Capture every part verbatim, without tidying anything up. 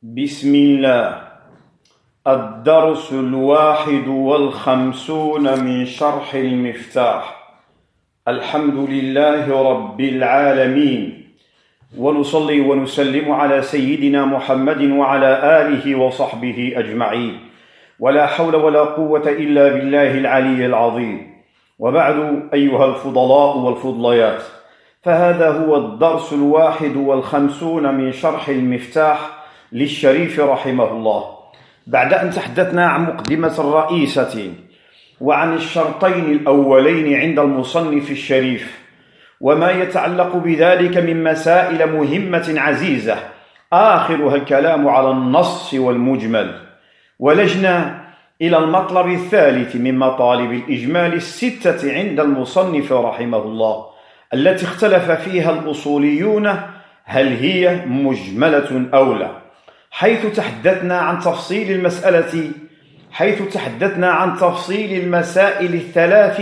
بسم الله. الدرس الواحد والخمسون من شرح المفتاح. الحمد لله رب العالمين، ونصلي ونسلم على سيدنا محمد وعلى آله وصحبه أجمعين، ولا حول ولا قوة إلا بالله العلي العظيم. وبعد، أيها الفضلاء والفضليات، فهذا هو الدرس الواحد والخمسون من شرح المفتاح للشريف رحمه الله، بعد أن تحدثنا عن مقدمة رئيسة وعن الشرطين الأولين عند المصنف الشريف وما يتعلق بذلك من مسائل مهمة عزيزة، آخرها الكلام على النص والمجمل. ولجنا إلى المطلب الثالث من مطالب الإجمال الستة عند المصنف رحمه الله، التي اختلف فيها الأصوليون هل هي مجملة أو لا، حيث تحدثنا عن تفصيل المسألة حيث تحدثنا عن تفصيل المسائل الثلاث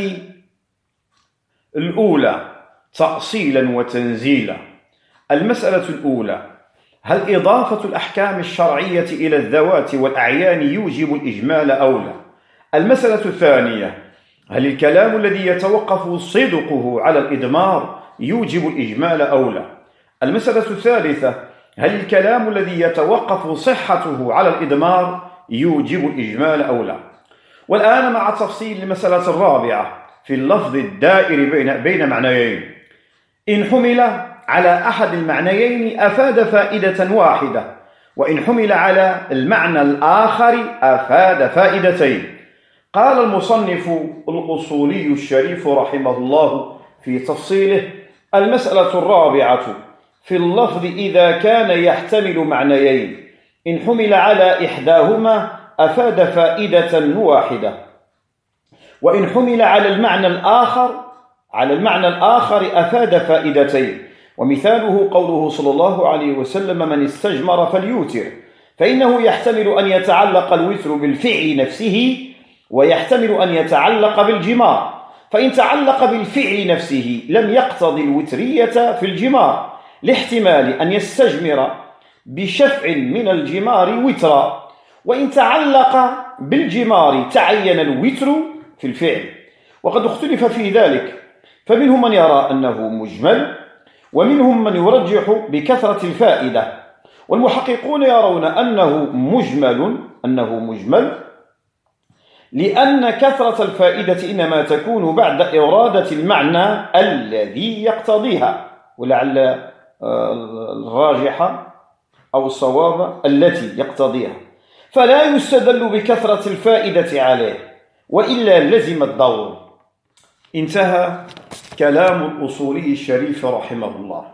الأولى تأصيلا وتنزيلا. المسألة الأولى: هل إضافة الأحكام الشرعية إلى الذوات والأعيان يوجب الإجمال أو لا؟ المسألة الثانية: هل الكلام الذي يتوقف صدقه على الإضمار يوجب الإجمال أو لا؟ المسألة الثالثة: هل الكلام الذي يتوقف صحته على الإضمار يوجب الإجمال أو لا؟ والآن مع تفصيل المسألة الرابعة في اللفظ الدائر بين بين معنيين. إن حمل على أحد المعنيين أفاد فائدة واحدة، وإن حمل على المعنى الآخر أفاد فائدتين. قال المصنف الأصولي الشريف رحمه الله في تفصيله: المسألة الرابعة في اللفظ إذا كان يحتمل معنيين، إن حمل على إحداهما أفاد فائدة واحدة، وإن حمل على المعنى الآخر على المعنى الآخر أفاد فائدتين. ومثاله قوله صلى الله عليه وسلم: من استجمر فليوتر، فإنه يحتمل أن يتعلق الوتر بالفعل نفسه، ويحتمل أن يتعلق بالجمار، فإن تعلق بالفعل نفسه لم يقتضي الوترية في الجمار، لاحتمال أن يستجمر بشفع من الجمار وترا، وإن تعلق بالجمار تعين الوتر في الفعل. وقد اختلف في ذلك، فمنهم من يرى أنه مجمل، ومنهم من يرجح بكثرة الفائدة، والمحققون يرون أنه مجمل أنه مجمل لأن كثرة الفائدة إنما تكون بعد إرادة المعنى الذي يقتضيها، ولعل الراجحة أو الصواب التي يقتضيها، فلا يستدل بكثرة الفائدة عليه، وإلا لزم الدور. انتهى كلام الأصولي الشريف رحمه الله.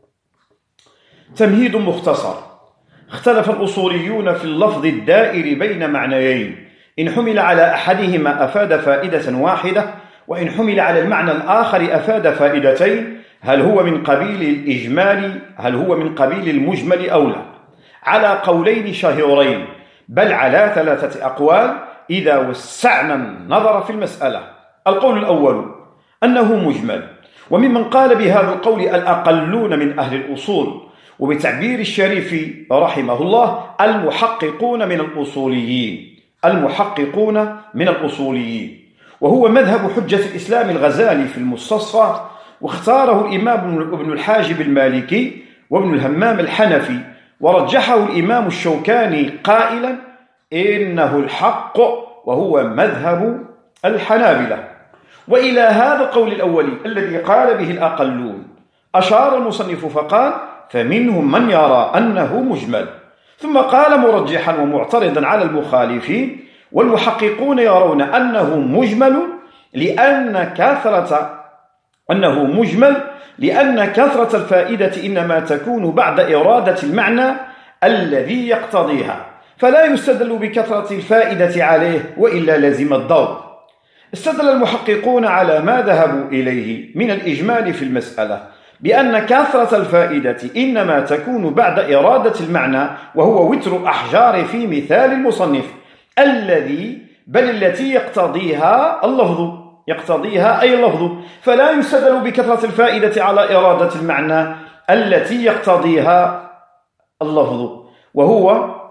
تمهيد مختصر: اختلف الأصوليون في اللفظ الدائر بين معنيين، إن حمل على أحدهما أفاد فائدة واحدة، وإن حمل على المعنى الآخر أفاد فائدتين، هل هو من قبيل الإجمال هل هو من قبيل المجمل أو لا؟ على قولين شهيرين، بل على ثلاثة أقوال إذا وسعنا النظر في المسألة. القول الأول أنه مجمل، وممن قال بهذا القول الأقلون من أهل الأصول، وبتعبير الشريف رحمه الله المحققون من الأصوليين المحققون من الأصوليين وهو مذهب حجة الإسلام الغزالي في المستصفى، واختاره الإمام ابن الحاجب المالكي وابن الهمام الحنفي، ورجحه الإمام الشوكاني قائلا إنه الحق، وهو مذهب الحنابلة. وإلى هذا القول الأول الذي قال به الأقلون أشار المصنف فقال: فمنهم من يرى أنه مجمل، ثم قال مرجحا ومعترضا على المخالفين: والمحققون يرون أنه مجمل لأن كثرة أنه مجمل لأن كثرة الفائدة إنما تكون بعد إرادة المعنى الذي يقتضيها، فلا يستدل بكثرة الفائدة عليه، وإلا لزم الدور. استدل المحققون على ما ذهبوا إليه من الإجمال في المسألة بأن كثرة الفائدة إنما تكون بعد إرادة المعنى، وهو وتر أحجار في مثال المصنف الذي بل التي يقتضيها اللفظ يقتضيها أي اللفظ، فلا يستدل بكثرة الفائدة على إرادة المعنى التي يقتضيها اللفظ، وهو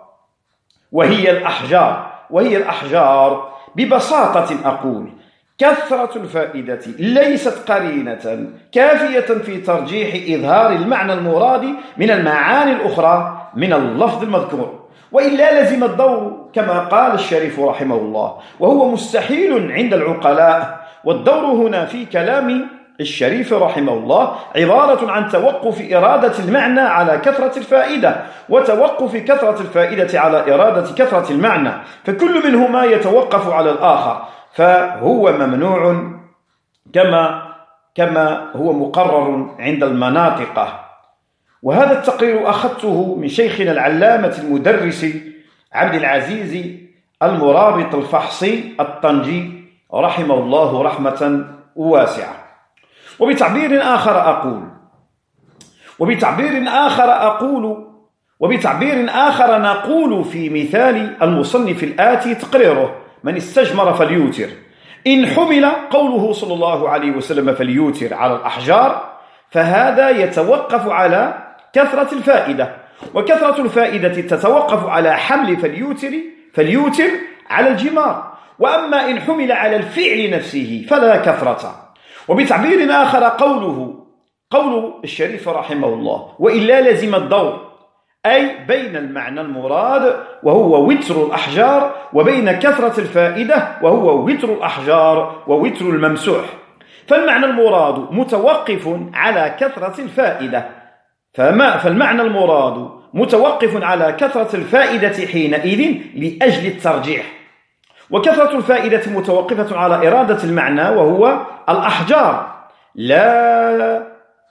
وهي الأحجار وهي الأحجار ببساطة أقول كثرة الفائدة ليست قرينة كافية في ترجيح إظهار المعنى المراد من المعاني الأخرى من اللفظ المذكور، وإلا لزم الدور كما قال الشريف رحمه الله، وهو مستحيل عند العقلاء. والدور هنا في كلام الشريف رحمه الله عبارة عن توقف إرادة المعنى على كثرة الفائدة، وتوقف كثرة الفائدة على إرادة كثرة المعنى، فكل منهما يتوقف على الآخر، فهو ممنوع كما كما هو مقرر عند المناطق. وهذا التقرير أخذته من شيخنا العلامة المدرس عبد العزيز المرابط الفحصي الطنجي رحمه الله رحمة واسعة. وبتعبير آخر أقول وبتعبير آخر أقول وبتعبير آخر نقول في مثال المصنف الآتي تقريره: من استجمر فليوتر. إن حمل قوله صلى الله عليه وسلم فليوتر على الأحجار، فهذا يتوقف على كثرة الفائدة، وكثرة الفائدة تتوقف على حمل فليوتر فليوتر على الجمار. وأما إن حمل على الفعل نفسه فلا كثرة. وبتعبير آخر قوله قول الشريف رحمه الله: وإلا لزم الدور، أي بين المعنى المراد وهو وتر الأحجار وبين كثرة الفائدة وهو وتر الأحجار ووتر الممسوح. فالمعنى المراد متوقف على كثرة الفائدة فما فالمعنى المراد متوقف على كثرة الفائدة حينئذ لأجل الترجيح، وكثرة الفائدة متوقفة على إرادة المعنى وهو الأحجار، لا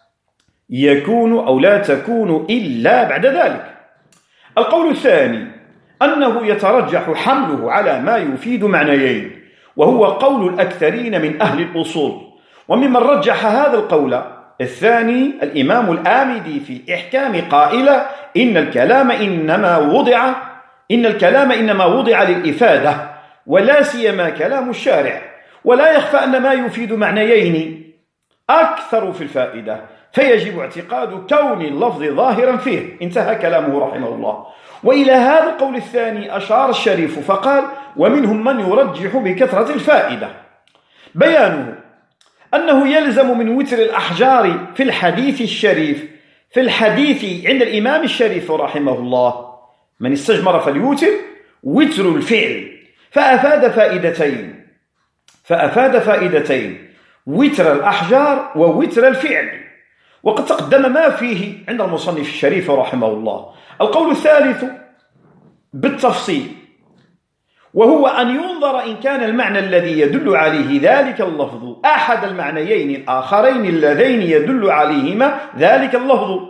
يكون أو لا تكون إلا بعد ذلك. القول الثاني أنه يترجح حمله على ما يفيد معنيين، وهو قول الأكثرين من أهل الأصول. وممن رجح هذا القول الثاني الإمام الآمدي في إحكام قائلة: إن الكلام إنما وضع إن الكلام إنما وضع للإفادة، ولا سيما كلام الشارع، ولا يخفى أن ما يفيد معنيين أكثر في الفائدة، فيجب اعتقاد كون اللفظ ظاهرا فيه. انتهى كلامه رحمه الله. وإلى هذا القول الثاني أشار الشريف فقال: ومنهم من يرجح بكثرة الفائدة. بيانه أنه يلزم من وتر الأحجار في الحديث الشريف في الحديث عند الإمام الشريف رحمه الله: من استجمر فليوتر وتر الفعل، فأفاد فائدتين فأفاد فائدتين وتر الأحجار ووتر الفعل، وقد تقدم ما فيه عند المصنف الشريف رحمه الله. القول الثالث بالتفصيل، وهو أن ينظر إن كان المعنى الذي يدل عليه ذلك اللفظ أحد المعنيين الآخرين اللذين يدل عليهما ذلك اللفظ،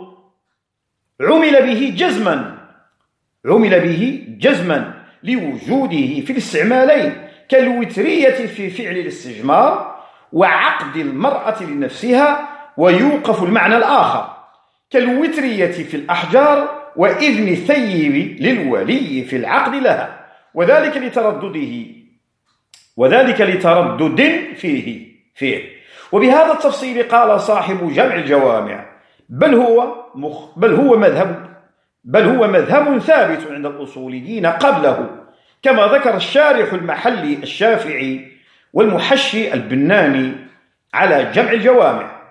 عمل به جزما عمل به جزما لوجوده في الاستعمالين، كالوترية في فعل الاستجمار وعقد المرأة لنفسها، ويوقف المعنى الآخر كالوترية في الأحجار وإذن الثيب للولي في العقد لها، وذلك لتردده وذلك لتردد فيه فيه وبهذا التفصيل قال صاحب جمع الجوامع: بل هو مخ بل هو مذهب بل هو مذهب ثابت عند الأصوليين قبله، كما ذكر الشارح المحلي الشافعي والمحشي البناني على جمع الجوامع.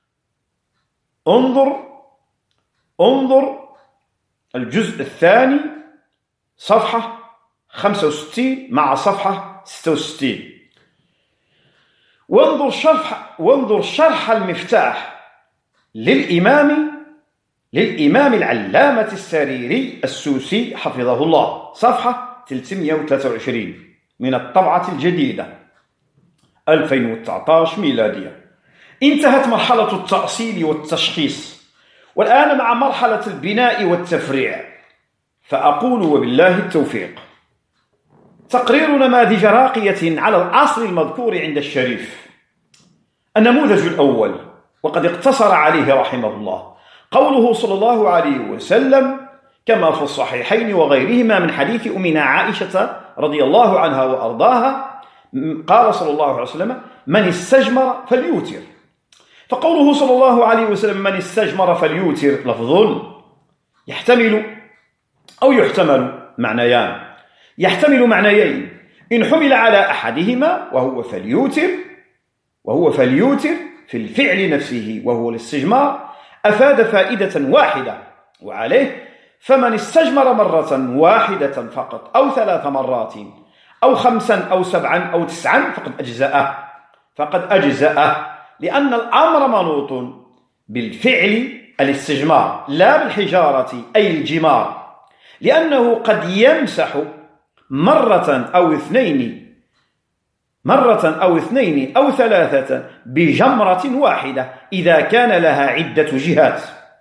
انظر انظر الجزء الثاني صفحة خمسة وستين مع صفحة ستة وستين. وانظر شرح وانظر شرح المفتاح للإمام للإمام العلامة السريري السوسي حفظه الله، صفحة ثلاثمئة وثلاثة وعشرين من الطبعة الجديدة ألفين وتسعة عشر ميلادية. انتهت مرحلة التأصيل والتشخيص، والآن مع مرحلة البناء والتفريع. فأقول وبالله التوفيق. تقرير نماذج راقية على الأصل المذكور عند الشريف. النموذج الأول، وقد اقتصر عليه رحمه الله، قوله صلى الله عليه وسلم كما في الصحيحين وغيرهما من حديث أمنا عائشة رضي الله عنها وأرضاها، قال صلى الله عليه وسلم: من استجمر فليوتر. فقوله صلى الله عليه وسلم من استجمر فليوتر لفظ يحتمل أو يحتمل معنيان: يحتمل معنيين: إن حمل على أحدهما وهو فليوتر وهو فليوتر في الفعل نفسه وهو الاستجمار أفاد فائدة واحدة، وعليه فمن استجمر مرة واحدة فقط أو ثلاث مرات أو خمسا أو سبعا أو تسعا فقد أجزأه فقد أجزأه لأن الأمر منوط بالفعل الاستجمار لا بالحجارة أي الجمار، لأنه قد يمسح مرة أو اثنين مرة أو اثنين أو ثلاثة بجمرة واحدة إذا كان لها عدة جهات.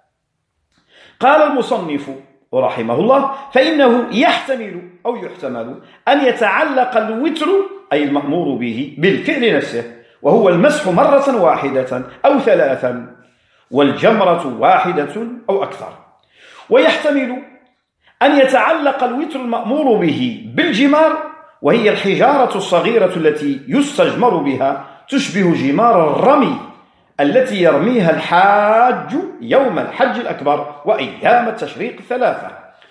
قال المصنف رحمه الله: فإنه يحتمل أو يحتمل أن يتعلق الوتر أي المأمور به بالفعل نفسه وهو المسح مرة واحدة أو ثلاثا، والجمرة واحدة أو أكثر، ويحتمل أن يتعلق الوتر المأمور به بالجمار وهي الحجارة الصغيرة التي يستجمر بها تشبه جمار الرمي التي يرميها الحاج يوم الحج الأكبر وأيام التشريق الثلاثة.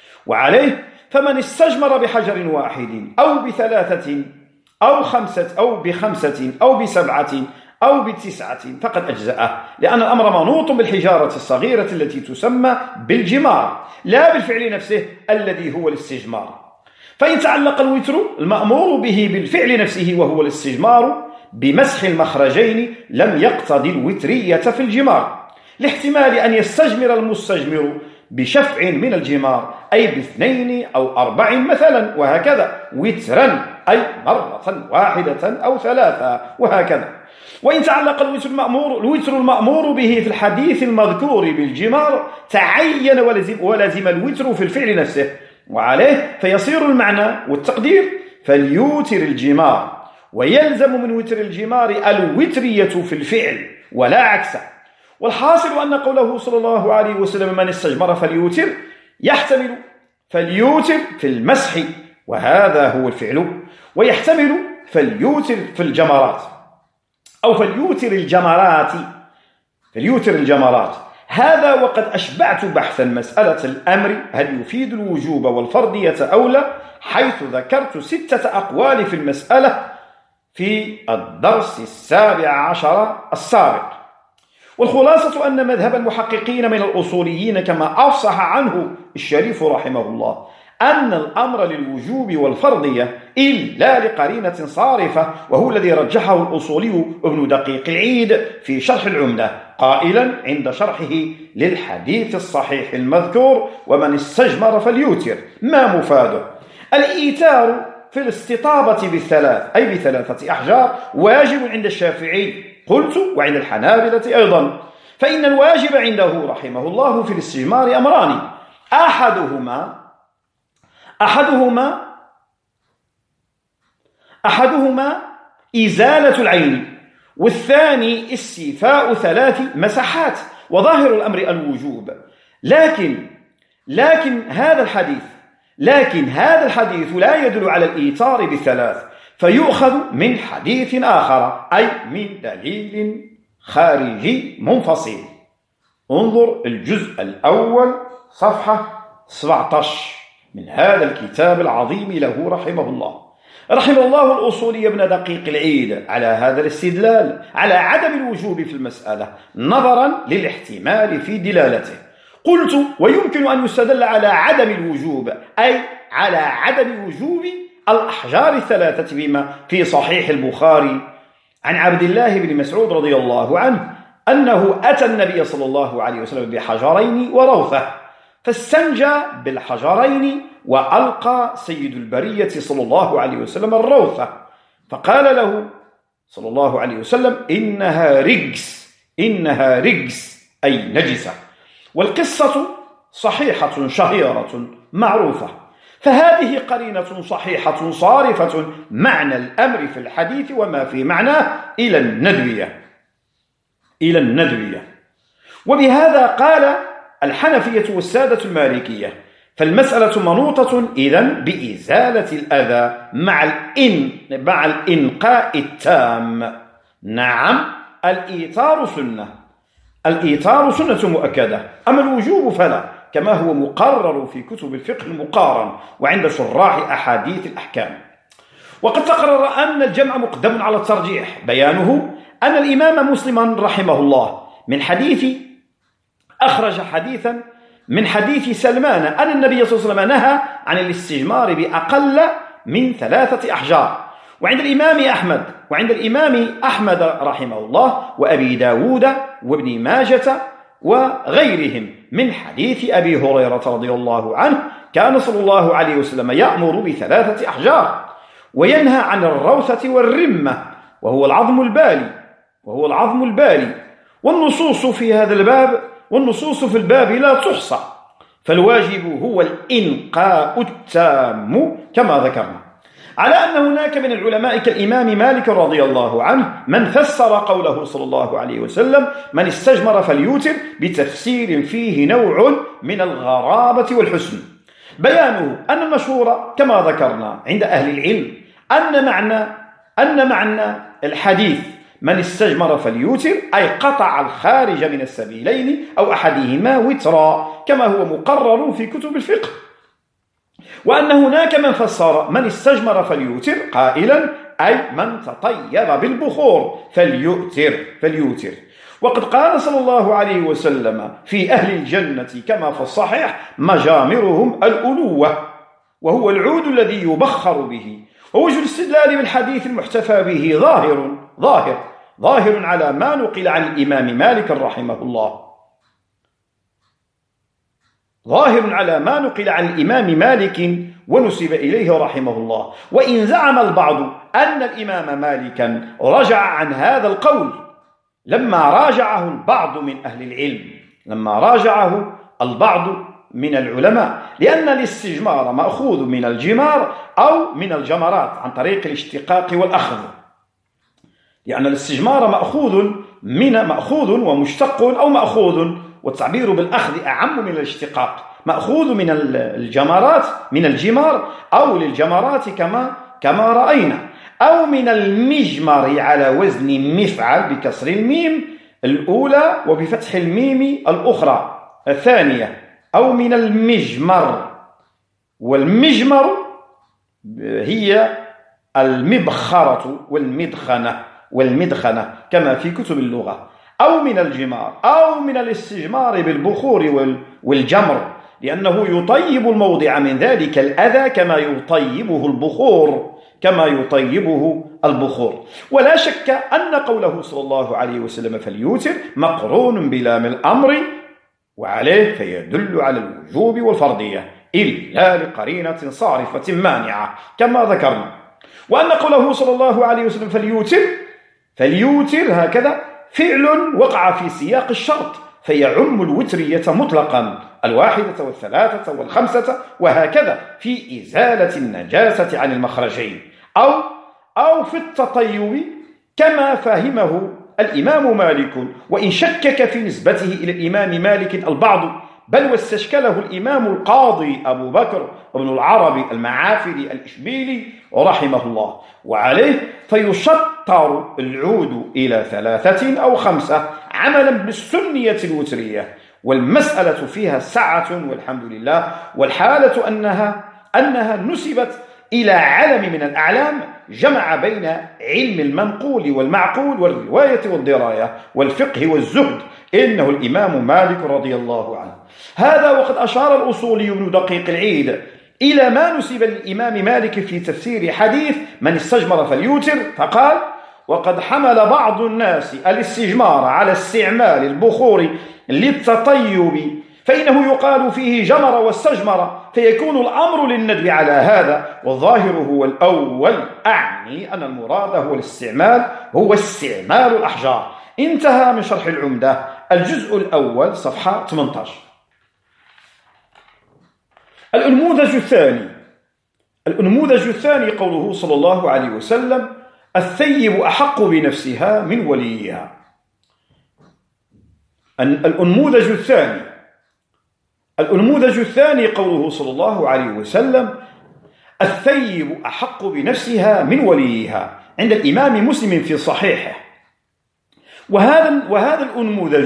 وعليه فمن استجمر بحجر واحد أو بثلاثة أو خمسة أو بخمسة أو بسبعة أو بتسعة فقد أجزأه، لأن الأمر منوط بالحجارة الصغيرة التي تسمى بالجمار لا بالفعل نفسه الذي هو الاستجمار. فإن تعلق الوتر المأمور به بالفعل نفسه وهو الاستجمار بمسح المخرجين لم يقتضي الوترية في الجمار، لاحتمال أن يستجمر المستجمر بشفع من الجمار أي باثنين أو أربع مثلا وهكذا وترا أي مرة واحدة أو ثلاثة وهكذا. وإن تعلق الوتر المأمور, الوتر المأمور به في الحديث المذكور بالجمار تعين ولزم, ولزم الوتر في الفعل نفسه، وعليه فيصير المعنى والتقدير فليوتر الجمار، ويلزم من وتر الجمار الوترية في الفعل ولا عكسه. والحاصل أن قوله صلى الله عليه وسلم من استجمر فليوتر يحتمل فليوتر في المسح وهذا هو الفعل، ويحتمل فليوتر في الجمرات أو فليوتر الجمرات فليوتر الجمرات هذا وقد أشبعت بحثا مسألة الأمر هل يفيد الوجوب والفرضية أو لا، حيث ذكرت ستة أقوال في المسألة في الدرس السابع عشر السابق. والخلاصة أن مذهب المحققين من الأصوليين كما أفصح عنه الشريف رحمه الله أن الأمر للوجوب والفرضية إلا لقرينة صارفة، وهو الذي رجحه الأصولي ابن دقيق العيد في شرح العمدة قائلا عند شرحه للحديث الصحيح المذكور ومن استجمر فليوتر ما مفاده؟ الإيتار في الاستطابة بالثلاث أي بثلاثة أحجار واجب عند الشافعي قلت وعند الحنابلة أيضا، فإن الواجب عنده رحمه الله في الاستجمار أمران: أحدهما أحدهما أحدهما إزالة العين، والثاني استيفاء ثلاث مساحات، وظاهر الأمر الوجوب. لكن لكن هذا الحديث لكن هذا الحديث لا يدل على الإيتار بالثلاث، فيؤخذ من حديث آخر أي من دليل خارجي منفصل. انظر الجزء الأول صفحة سبعة عشر من هذا الكتاب العظيم له رحمه الله. رحمه الله الأصولي ابن دقيق العيد على هذا الاستدلال على عدم الوجوب في المسألة نظرا للاحتمال في دلالته. قلت ويمكن أن يستدل على عدم الوجوب أي على عدم وجوب الأحجار الثلاثة بما في صحيح البخاري عن عبد الله بن مسعود رضي الله عنه أنه أتى النبي صلى الله عليه وسلم بحجرين وروثة فاستنجى بالحجرين وألقى سيد البرية صلى الله عليه وسلم الروثة، فقال له صلى الله عليه وسلم إنها رجس إنها رجس أي نجسة. والقصة صحيحة شهيرة معروفة، فهذه قرينة صحيحة صارفة معنى الأمر في الحديث وما في معناه إلى الندوية إلى الندوية وبهذا قال الحنفية والسادة المالكية، فالمسألة منوطة إذن بإزالة الأذى مع الإن مع الإنقاء التام. نعم الإيتار سنة الإيتار سنة مؤكدة، أما الوجوب فلا، كما هو مقرر في كتب الفقه المقارن وعند شراح أحاديث الأحكام. وقد تقرر أن الجمع مقدم على الترجيح، بيانه أن الإمام مسلما رحمه الله من حديث أخرج حديثا من حديث سلمان أن النبي صلى الله عليه وسلم نهى عن الاستجمار بأقل من ثلاثة أحجار، وعند الإمام أحمد وعند الإمام أحمد رحمه الله وأبي داود وابن ماجة وغيرهم من حديث أبي هريرة رضي الله عنه كان صلى الله عليه وسلم يأمر بثلاثة أحجار وينهى عن الروثة والرمة وهو العظم البالي وهو العظم البالي والنصوص في هذا الباب والنصوص في الباب لا تحصى، فالواجب هو الإنقاء التام كما ذكرنا، على أن هناك من العلماء كالإمام مالك رضي الله عنه من فسر قوله صلى الله عليه وسلم من استجمر فليوتر بتفسير فيه نوع من الغرابة والحسن، بيانه أن المشهور كما ذكرنا عند أهل العلم أن معنى أن معنى الحديث من استجمر فليوتر أي قطع الخارج من السبيلين أو أحدهما وترا كما هو مقرر في كتب الفقه، وأن هناك من فسر من استجمر فليوتر قائلا أي من تطيب بالبخور فليؤتر فليوتر وقد قال صلى الله عليه وسلم في أهل الجنة كما في الصحيح مجامرهم الألوة وهو العود الذي يبخر به، ووجه الاستدلال بالحديث المحتفى به ظاهر ظاهر ظاهر على ما نقل عن الإمام مالك رحمه الله ظاهر على ما نقل عن الإمام مالك ونسب إليه رحمه الله، وإن زعم البعض أن الإمام مالكا رجع عن هذا القول لما راجعه البعض من أهل العلم لما راجعه البعض من العلماء، لأن الاستجمار مأخوذ من الجمار أو من الجمرات عن طريق الاشتقاق والأخذ، لأن الاستجمار مأخوذ من مأخوذ ومشتق أو مأخوذ، والتعبير بالأخذ أعم من الاشتقاق، مأخوذ من الجمرات من الجمار أو للجمرات كما كما رأينا، أو من المجمر على وزن مفعل بكسر الميم الأولى وبفتح الميم الأخرى الثانية، أو من المجمر، والمجمر هي المبخرة والمدخنة والمدخنة كما في كتب اللغة، أو من الجمار أو من الاستجمار بالبخور والجمر، لأنه يطيب الموضع من ذلك الأذى كما يطيبه البخور كما يطيبه البخور. ولا شك أن قوله صلى الله عليه وسلم فليوتر مقرون بلام الأمر وعليه فيدل على الوجوب والفرضية إلا لقرينة صارفة مانعة كما ذكرنا، وأن قوله صلى الله عليه وسلم فليوتر فليوتر هكذا فعل وقع في سياق الشرط فيعم الوترية مطلقا الواحدة والثلاثة والخمسة وهكذا في إزالة النجاسة عن المخرجين، أو أو في التطيب كما فهمه الإمام مالك، وإن شكك في نسبته إلى الإمام مالك البعض، بل واستشكله الإمام القاضي أبو بكر بن العربي المعافري الإشبيلي رحمه الله، وعليه فيشطر العود إلى ثلاثة أو خمسة عملا بالسنية الوترية، والمسألة فيها سعة والحمد لله، والحالة أنها أنها نسبت إلى علم من الأعلام جمع بين علم المنقول والمعقول والرواية والدراية والفقه والزهد، إنه الإمام مالك رضي الله عنه. هذا وقد أشار الأصولي ابن دقيق العيد إلى ما نسب للإمام مالك في تفسير حديث من استجمر فليوتر فقال وقد حمل بعض الناس الاستجمار على استعمال البخور للتطيب، فإنه يقال فيه جمر واستجمر فيكون الأمر للندب على هذا، والظاهر هو الأول، أعني أن المراد هو الاستعمال هو استعمال الأحجار. انتهى من شرح العمدة الجزء الأول صفحة ثمانية عشر. الأنموذج الثاني الأنموذج الثاني قوله صلى الله عليه وسلم الثيب أحق بنفسها من وليها. الأنموذج الثاني الأنموذج الثاني قوله صلى الله عليه وسلم الثيب أحق بنفسها من وليها عند الإمام مسلم في صحيحه. وهذا وهذا الأنموذج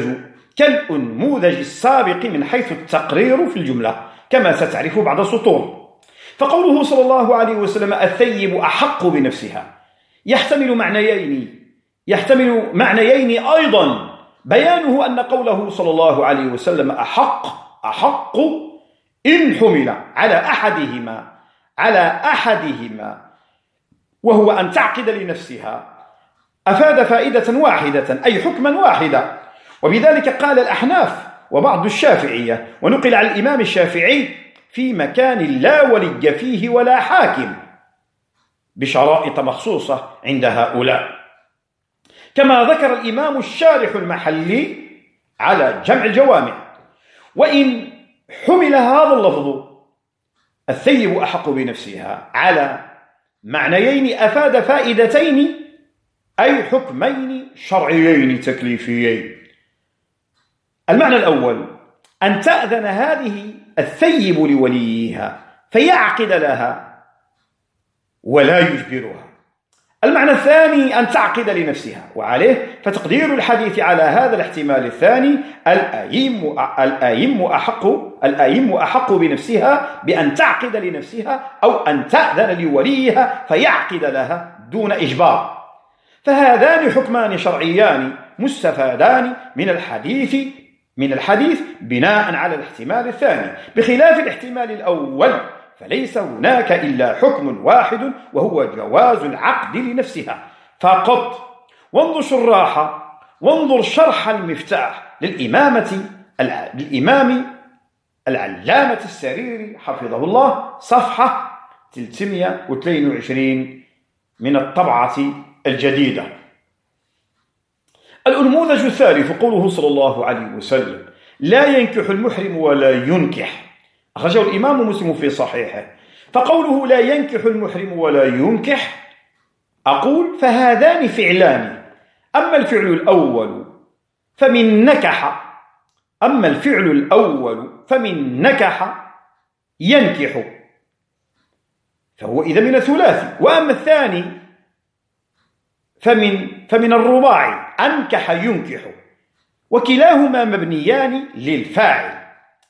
كالأنموذج السابق من حيث التقرير في الجملة كما ستعرف بعد سطور. فقوله صلى الله عليه وسلم الثيب أحق بنفسها يحتمل معنيين يحتمل معنيين أيضا. بيانه أن قوله صلى الله عليه وسلم أحق أحق إن حمل على أحدهما على أحدهما وهو أن تعقد لنفسها أفاد فائدة واحدة أي حكما واحدا. وبذلك قال الأحناف وبعض الشافعية، ونقل عن الإمام الشافعي في مكان لا ولي فيه ولا حاكم بشرائط مخصوصة عند هؤلاء، كما ذكر الإمام الشارح المحلي على جمع الجوامع. وإن حمل هذا اللفظ الثيب أحق بنفسها على معنيين أفاد فائدتين أي حكمين شرعيين تكليفيين. المعنى الأول أن تأذن هذه الثيب لوليها فيعقد لها ولا يجبرها. المعنى الثاني أن تعقد لنفسها، وعليه فتقدير الحديث على هذا الاحتمال الثاني الأيم الأيم أحق الأيم أحق بنفسها بأن تعقد لنفسها أو أن تأذن لوليها فيعقد لها دون إجبار. فهذان حكمان شرعيان مستفادان من الحديث من الحديث بناء على الاحتمال الثاني، بخلاف الاحتمال الأول فليس هناك إلا حكم واحد وهو جواز العقد لنفسها فقط. وانظر شراحة وانظر شرح المفتاح للإمامة للإمام العلامة السريري حفظه الله صفحة ثلاثمائة واثنين وعشرين من الطبعة الجديدة. الأنموذج الثالث قوله صلى الله عليه وسلم لا ينكح المحرم ولا ينكح، أخرجه الإمام مسلم في صحيحه. فقوله لا ينكح المحرم ولا ينكح أقول فهذان فعلان، أما الفعل الأول فمن نكح أما الفعل الأول فمن نكح ينكح فهو إذا من الثلاثي، وأما الثاني فمن فمن الرباعي أنكح ينكح، وكلاهما مبنيان للفاعل.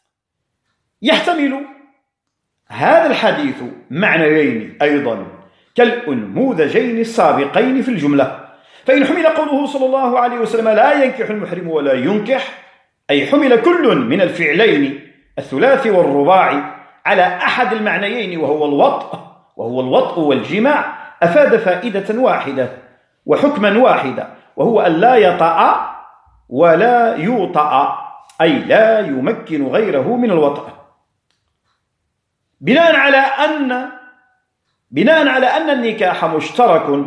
يحتمل هذا الحديث معنيين أيضا كالأنموذجين السابقين في الجملة. فإن حمل قوله صلى الله عليه وسلم لا ينكح المحرم ولا ينكح أي حمل كل من الفعلين الثلاثي والرباعي على أحد المعنيين وهو الوطء وهو الوطء والجماع أفاد فائدة واحدة وحكما واحدا، وهو أن لا يطأ ولا يوطأ أي لا يمكن غيره من الوطأ، بناء على أن بناء على أن النكاح مشترك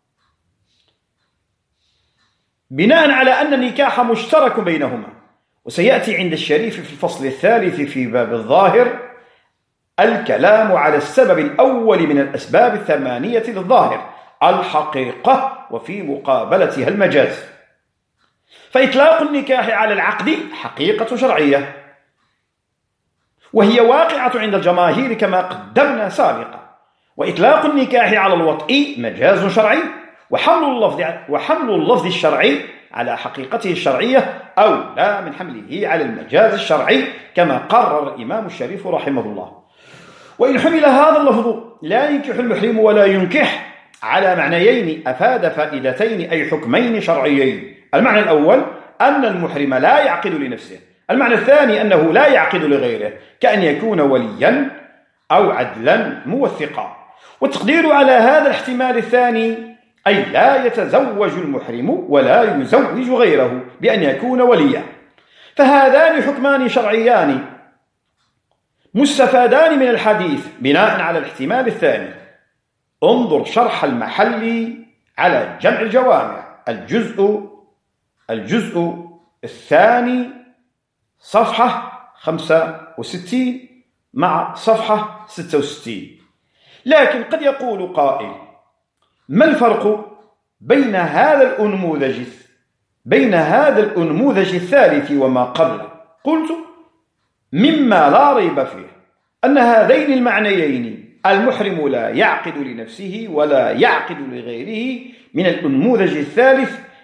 بناء على أن النكاح مشترك بينهما. وسيأتي عند الشريف في الفصل الثالث في باب الظاهر الكلام على السبب الأول من الأسباب الثمانية للظاهر الحقيقة وفي مقابلتها المجاز. فإطلاق النكاح على العقد حقيقة شرعية وهي واقعة عند الجماهير كما قدمنا سابقا، وإطلاق النكاح على الوطء مجاز شرعي، وحمل اللفظ وحمل اللفظ الشرعي على حقيقته الشرعية أولى من حمله على المجاز الشرعي كما قرر الإمام الشريف رحمه الله. وإن حمل هذا اللفظ لا ينكح المحرم ولا ينكح على معنيين أفاد فائدتين أي حكمين شرعيين. المعنى الأول أن المحرم لا يعقد لنفسه، المعنى الثاني أنه لا يعقد لغيره كأن يكون وليا أو عدلا موثقا. والتقدير على هذا الاحتمال الثاني أي لا يتزوج المحرم ولا يزوج غيره بأن يكون وليا. فهذان حكمان شرعيان مستفادان من الحديث بناء على الاحتمال الثاني. انظر شرح المحلي على جمع الجوامع الجزء الجزء الثاني صفحة خمسة وستين مع صفحة ستة وستين. لكن قد يقول قائل ما الفرق بين هذا الأنموذج بين هذا الأنموذج الثالث وما قبله؟ قلت مما لا ريب فيه أن هذين المعنيين المحرم لا يعقد لنفسه ولا يعقد لغيره من الأنموذج الثالث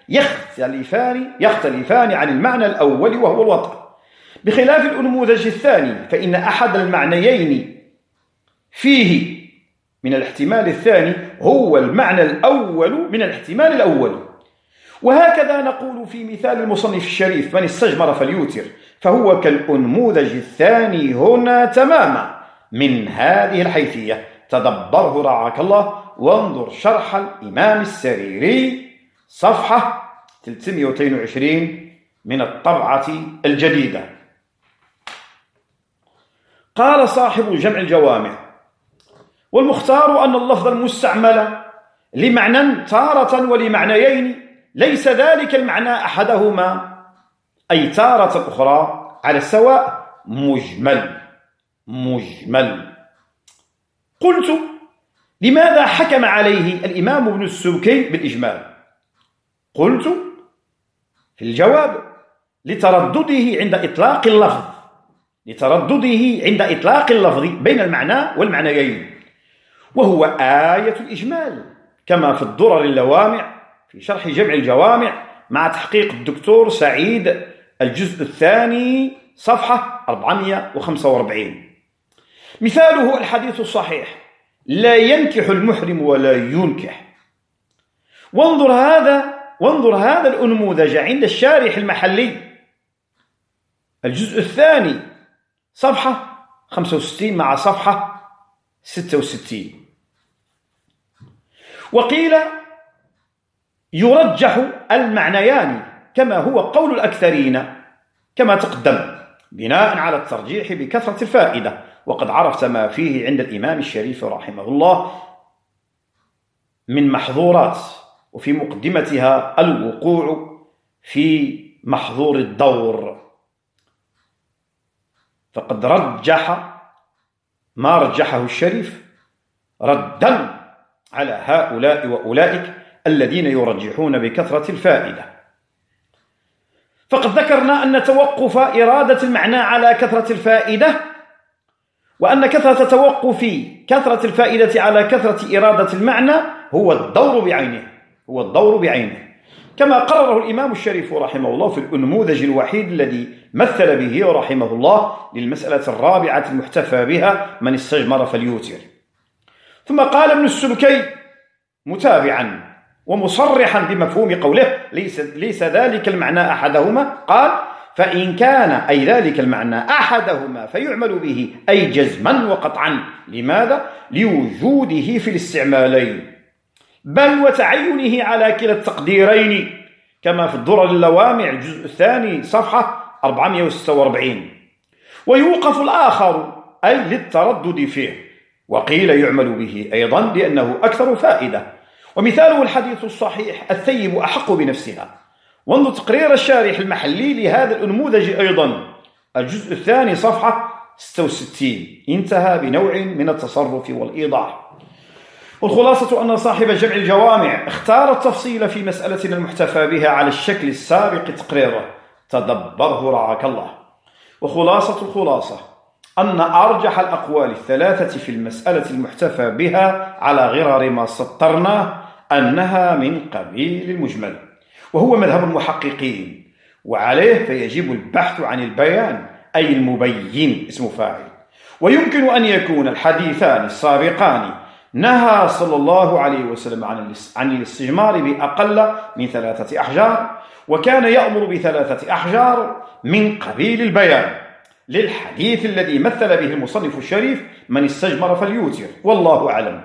يختلفان يختلفان عن المعنى الأول وهو الوطء، بخلاف الأنموذج الثاني فإن أحد المعنيين فيه من الاحتمال الثاني هو المعنى الأول من الاحتمال الأول. وهكذا نقول في مثال المصنف الشريف من استجمر فليوتر، فهو كالأنموذج الثاني هنا تماما من هذه الحيثية. تدبره رعاك الله، وانظر شرح الإمام السريري صفحة ثلاثمائة واثنين وعشرين من الطبعة الجديدة. قال صاحب جمع الجوامع: والمختار أن اللفظ المستعمل لمعنى تارة ولمعنيين ليس ذلك المعنى أحدهما، أي تارة أخرى على السواء مجمل مجمل. قلت: لماذا حكم عليه الإمام ابن السبكي بالإجمال؟ قلت في الجواب: لتردده عند إطلاق اللفظ لتردده عند إطلاق اللفظ بين المعنى والمعنيين، وهو آية الإجمال، كما في الدرر اللوامع في شرح جمع الجوامع مع تحقيق الدكتور سعيد الجزء الثاني صفحة أربعمائة وخمسة وأربعين. مثاله الحديث الصحيح: لا ينكح المحرم ولا ينكح. وانظر هذا وانظر هذا الأنموذج عند الشارح المحلي الجزء الثاني صفحة خمسة وستين مع صفحة ستة وستين. وقيل يرجح المعنيان كما هو قول الأكثرين كما تقدم، بناء على الترجيح بكثرة الفائدة، وقد عرفت ما فيه عند الإمام الشريف رحمه الله من محظورات، وفي مقدمتها الوقوع في محظور الدور، فقد رجح ما رجحه الشريف ردا على هؤلاء وأولئك الذين يرجحون بكثرة الفائدة. فقد ذكرنا أن توقف إرادة المعنى على كثرة الفائدة، وأن كثرة توقف كثرة الفائدة على كثرة إرادة المعنى هو الدور بعينه هو الدور بعينه كما قرره الإمام الشريف رحمه الله في الأنموذج الوحيد الذي مثل به رحمه الله للمسألة الرابعة المحتفى بها من استجمر فليوتر. ثم قال ابن السبكي متابعا ومصرحا بمفهوم قوله: ليس, ليس ذلك المعنى أحدهما، قال: فإن كان أي ذلك المعنى أحدهما فيعمل به أي جزما وقطعا. لماذا؟ لوجوده في الاستعمالين، بل وتعينه على كلا التقديرين، كما في الدرر اللوامع الجزء الثاني صفحة أربعمائة وستة وأربعين. ويوقف الآخر أي للتردد فيه، وقيل يعمل به أيضا لأنه أكثر فائدة. ومثاله الحديث الصحيح: الثيب أحق بنفسها. وانظر تقرير الشارح المحلي لهذا الأنموذج أيضا الجزء الثاني صفحة ستة وستين. انتهى بنوع من التصرف والإيضاح. والخلاصة أن صاحب جمع الجوامع اختار التفصيل في مسألتنا المحتفى بها على الشكل السابق تقريره، تدبره رعاك الله. وخلاصة الخلاصة أن أرجح الأقوال الثلاثة في المسألة المحتفى بها على غرار ما سطرناه أنها من قبيل المجمل، وهو مذهب المحققين، وعليه فيجب البحث عن البيان أي المبين اسم فاعل. ويمكن أن يكون الحديثان السابقان نهى صلى الله عليه وسلم عن الاستجمار بأقل من ثلاثة أحجار، وكان يأمر بثلاثة أحجار من قبيل البيان للحديث الذي مثل به المصنف الشريف من استجمر فليوتر، والله أعلم.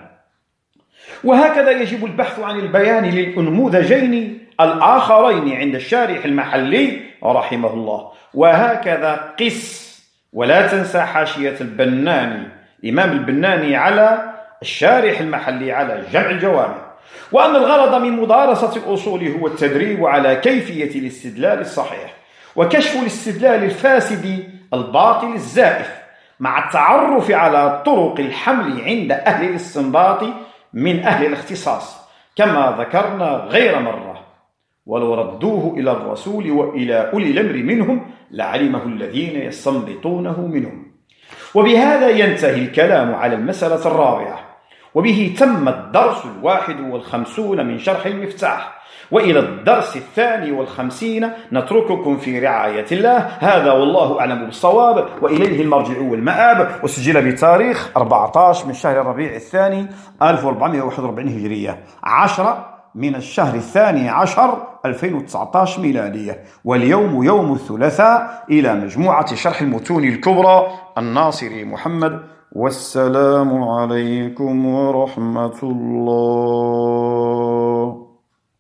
وهكذا يجب البحث عن البيان للأنموذجين الآخرين عند الشارح المحلي رحمه الله. وهكذا قس، ولا تنسى حاشية البناني الإمام البناني على الشارح المحلي على جمع الجوامع، وأن الغرض من مدارسة الأصول هو التدريب على كيفية الاستدلال الصحيح، وكشف الاستدلال الفاسد الباطل الزائف، مع التعرف على طرق الحمل عند أهل الاستنباط من أهل الاختصاص، كما ذكرنا غير مرة: ولو ردوه إلى الرسول وإلى أولي الأمر منهم لعلمه الذين يستنبطونه منهم. وبهذا ينتهي الكلام على المسألة الرابعة، وبه تم الدرس الواحد والخمسون من شرح المفتاح، وإلى الدرس الثاني والخمسين نترككم في رعاية الله. هذا والله أعلم بالصواب، وإليه المرجع والمآب. وسجل بتاريخ أربعة عشر من شهر الربيع الثاني ألف وأربعمائة وواحد وأربعين هجرية، عشرة من الشهر الثاني عشر ألفين وتسعة عشر ميلادية، واليوم يوم الثلاثاء. إلى مجموعة شرح المتون الكبرى الناصري محمد، والسلام عليكم ورحمة الله.